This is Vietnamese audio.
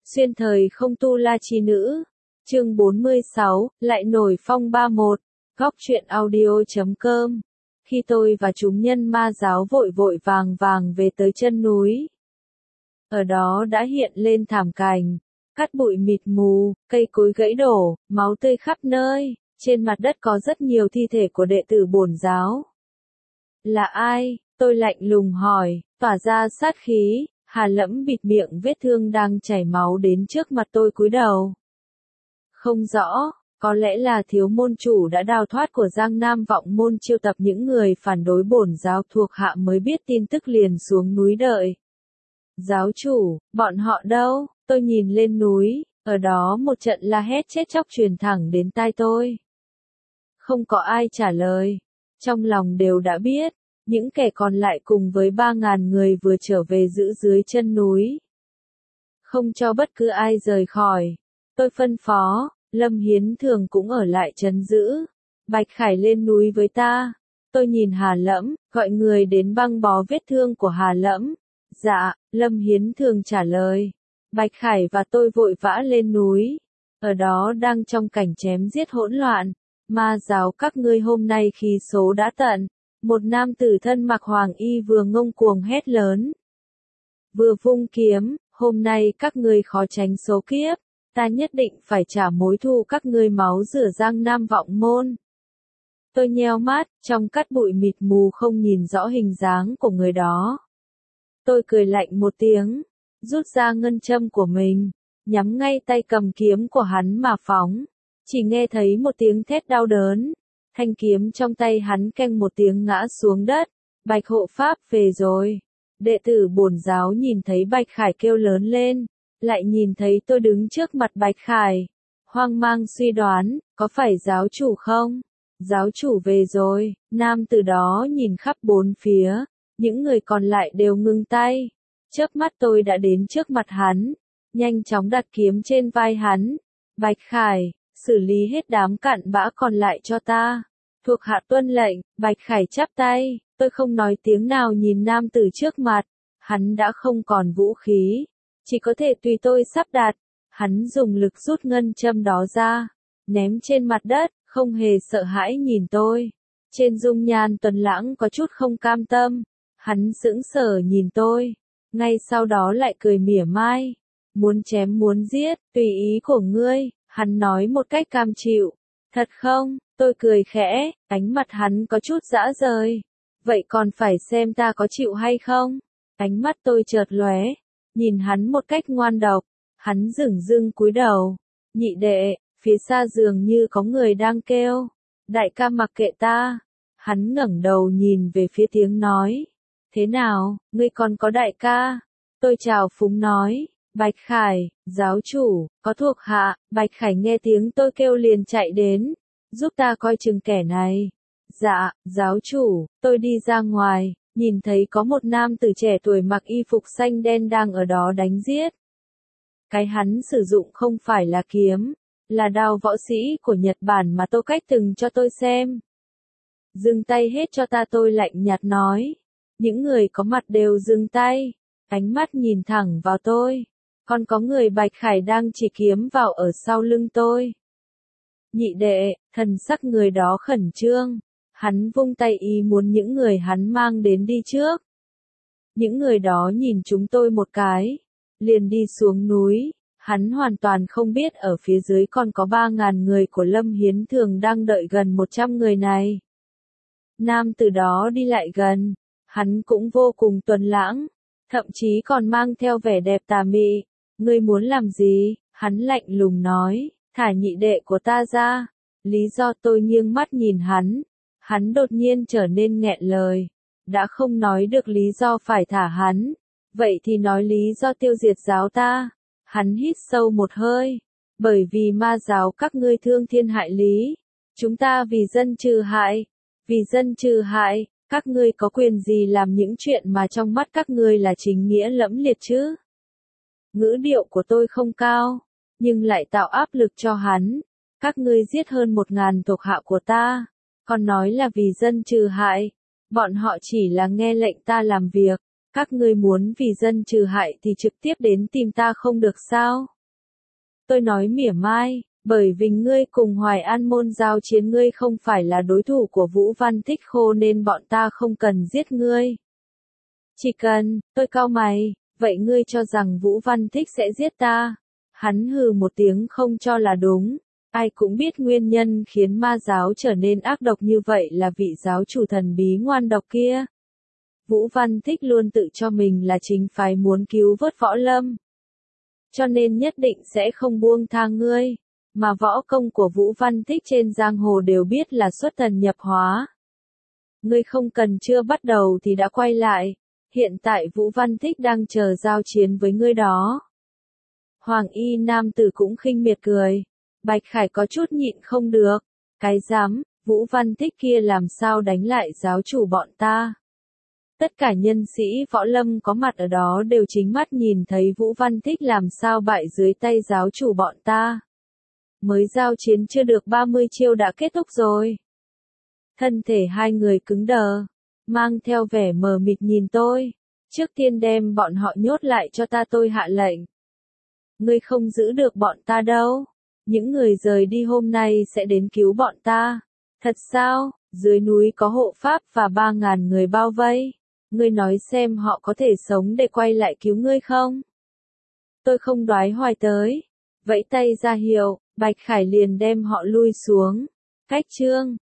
Xuyên thời không tu la chi nữ. Chương 46, lại nổi phong 31. Góc truyện audio.com. Khi tôi và chúng nhân ma giáo vội vội vàng vàng về tới chân núi, ở đó đã hiện lên thảm cảnh, cát bụi mịt mù, cây cối gãy đổ, máu tươi khắp nơi, trên mặt đất có rất nhiều thi thể của đệ tử bổn giáo. Là ai? Tôi lạnh lùng hỏi, tỏa ra sát khí. Hà Lẫm bịt miệng vết thương đang chảy máu đến trước mặt tôi cúi đầu. Không rõ, có lẽ là thiếu môn chủ đã đào thoát của Giang Nam Vọng Môn chiêu tập những người phản đối bổn giáo thuộc hạ mới biết tin tức liền xuống núi đợi. Giáo chủ, bọn họ đâu? Tôi nhìn lên núi, ở đó một trận la hét chết chóc truyền thẳng đến tai tôi. Không có ai trả lời, trong lòng đều đã biết. Những kẻ còn lại cùng với 3.000 người vừa trở về giữ dưới chân núi. Không cho bất cứ ai rời khỏi. Tôi phân phó, Lâm Hiến Thường cũng ở lại trấn giữ. Bạch Khải lên núi với ta. Tôi nhìn Hà Lẫm, gọi người đến băng bó vết thương của Hà Lẫm. Dạ, Lâm Hiến Thường trả lời. Bạch Khải và tôi vội vã lên núi. Ở đó đang trong cảnh chém giết hỗn loạn. Ma giáo các ngươi hôm nay khí số đã tận. Một nam tử thân mặc hoàng y vừa ngông cuồng hét lớn. Vừa vung kiếm, hôm nay các ngươi khó tránh số kiếp, ta nhất định phải trả mối thù các ngươi máu rửa Giang Nam Vọng Môn. Tôi nheo mắt, trong cát bụi mịt mù không nhìn rõ hình dáng của người đó. Tôi cười lạnh một tiếng, rút ra ngân châm của mình, nhắm ngay tay cầm kiếm của hắn mà phóng. Chỉ nghe thấy một tiếng thét đau đớn. Thanh kiếm trong tay hắn keng một tiếng ngã xuống đất. Bạch hộ pháp về rồi. Đệ tử bổn giáo nhìn thấy Bạch Khải kêu lớn lên. Lại nhìn thấy tôi đứng trước mặt Bạch Khải. Hoang mang suy đoán, có phải giáo chủ không? Giáo chủ về rồi. Nam từ đó nhìn khắp bốn phía. Những người còn lại đều ngưng tay. Chớp mắt tôi đã đến trước mặt hắn. Nhanh chóng đặt kiếm trên vai hắn. Bạch Khải, xử lý hết đám cặn bã còn lại cho ta. Thuộc hạ tuân lệnh. Bạch Khải chắp tay, tôi không nói tiếng nào nhìn nam tử trước mặt. Hắn đã không còn vũ khí, chỉ có thể tùy tôi sắp đặt. Hắn dùng lực rút ngân châm đó ra, ném trên mặt đất, không hề sợ hãi nhìn tôi. Trên dung nhan tuấn lãng có chút không cam tâm. Hắn sững sờ nhìn tôi, ngay sau đó lại cười mỉa mai. Muốn chém muốn giết, tùy ý của ngươi. Hắn nói một cách cam chịu. Thật không? Tôi cười khẽ, ánh mặt hắn có chút dã rời. Vậy còn phải xem ta có chịu hay không? Ánh mắt tôi chợt lóe, nhìn hắn một cách ngoan độc. Hắn dửng dưng cúi đầu. Nhị đệ, phía xa dường như có người đang kêu. Đại ca mặc kệ ta. Hắn ngẩng đầu nhìn về phía tiếng nói. Thế nào, ngươi còn có đại ca? Tôi chào phúng nói. Bạch Khải, giáo chủ, có thuộc hạ. Bạch Khải nghe tiếng tôi kêu liền chạy đến. Giúp ta coi chừng kẻ này. Dạ, giáo chủ. Tôi đi ra ngoài, nhìn thấy có một nam tử trẻ tuổi mặc y phục xanh đen đang ở đó đánh giết. Cái hắn sử dụng không phải là kiếm, là đao võ sĩ của Nhật Bản mà Tô Cách từng cho tôi xem. Dừng tay hết cho ta, tôi lạnh nhạt nói. Những người có mặt đều dừng tay, ánh mắt nhìn thẳng vào tôi. Còn có người Bạch Khải đang chỉ kiếm vào ở sau lưng tôi. Nhị đệ, thần sắc người đó khẩn trương. Hắn vung tay ý muốn những người hắn mang đến đi trước. Những người đó nhìn chúng tôi một cái, liền đi xuống núi. Hắn hoàn toàn không biết ở phía dưới còn có 3.000 người của Lâm Hiến Thường đang đợi gần 100 người này. Nam từ đó đi lại gần, hắn cũng vô cùng tuấn lãng, thậm chí còn mang theo vẻ đẹp tà mị. Ngươi muốn làm gì? Hắn lạnh lùng nói, thả nhị đệ của ta ra. Lý do? Tôi nghiêng mắt nhìn hắn. Hắn đột nhiên trở nên nghẹn lời. Đã không nói được lý do phải thả hắn. Vậy thì nói lý do tiêu diệt giáo ta. Hắn hít sâu một hơi. Bởi vì ma giáo các ngươi thương thiên hại lý. Chúng ta vì dân trừ hại. Vì dân trừ hại, các ngươi có quyền gì làm những chuyện mà trong mắt các ngươi là chính nghĩa lẫm liệt chứ? Ngữ điệu của tôi không cao, nhưng lại tạo áp lực cho hắn. Các ngươi giết hơn 1.000 thuộc hạ của ta, còn nói là vì dân trừ hại. Bọn họ chỉ là nghe lệnh ta làm việc. Các ngươi muốn vì dân trừ hại thì trực tiếp đến tìm ta không được sao? Tôi nói mỉa mai, bởi vì ngươi cùng Hoài An môn giao chiến ngươi không phải là đối thủ của Vũ Văn Thích Khô nên bọn ta không cần giết ngươi. Chỉ cần, tôi cau mày, vậy ngươi cho rằng Vũ Văn Thích sẽ giết ta? Hắn hừ một tiếng không cho là đúng. Ai cũng biết nguyên nhân khiến ma giáo trở nên ác độc như vậy là vị giáo chủ thần bí ngoan độc kia. Vũ Văn Thích luôn tự cho mình là chính phái muốn cứu vớt võ lâm. Cho nên nhất định sẽ không buông tha ngươi. Mà võ công của Vũ Văn Thích trên giang hồ đều biết là xuất thần nhập hóa. Ngươi không cần chưa bắt đầu thì đã quay lại. Hiện tại Vũ Văn Thích đang chờ giao chiến với ngươi đó. Hoàng y nam tử cũng khinh miệt cười. Bạch Khải có chút nhịn không được. Cái dám, Vũ Văn Thích kia làm sao đánh lại giáo chủ bọn ta. Tất cả nhân sĩ võ lâm có mặt ở đó đều chính mắt nhìn thấy Vũ Văn Thích làm sao bại dưới tay giáo chủ bọn ta. Mới giao chiến chưa được 30 chiêu đã kết thúc rồi. Thân thể hai người cứng đờ, mang theo vẻ mờ mịt nhìn tôi. Trước tiên đem bọn họ nhốt lại cho ta, tôi hạ lệnh. Ngươi không giữ được bọn ta đâu. Những người rời đi hôm nay sẽ đến cứu bọn ta. Thật sao? Dưới núi có hộ pháp và 3.000 người bao vây. Ngươi nói xem họ có thể sống để quay lại cứu ngươi không? Tôi không đoái hoài tới. Vẫy tay ra hiệu, Bạch Khải liền đem họ lui xuống. Cách chương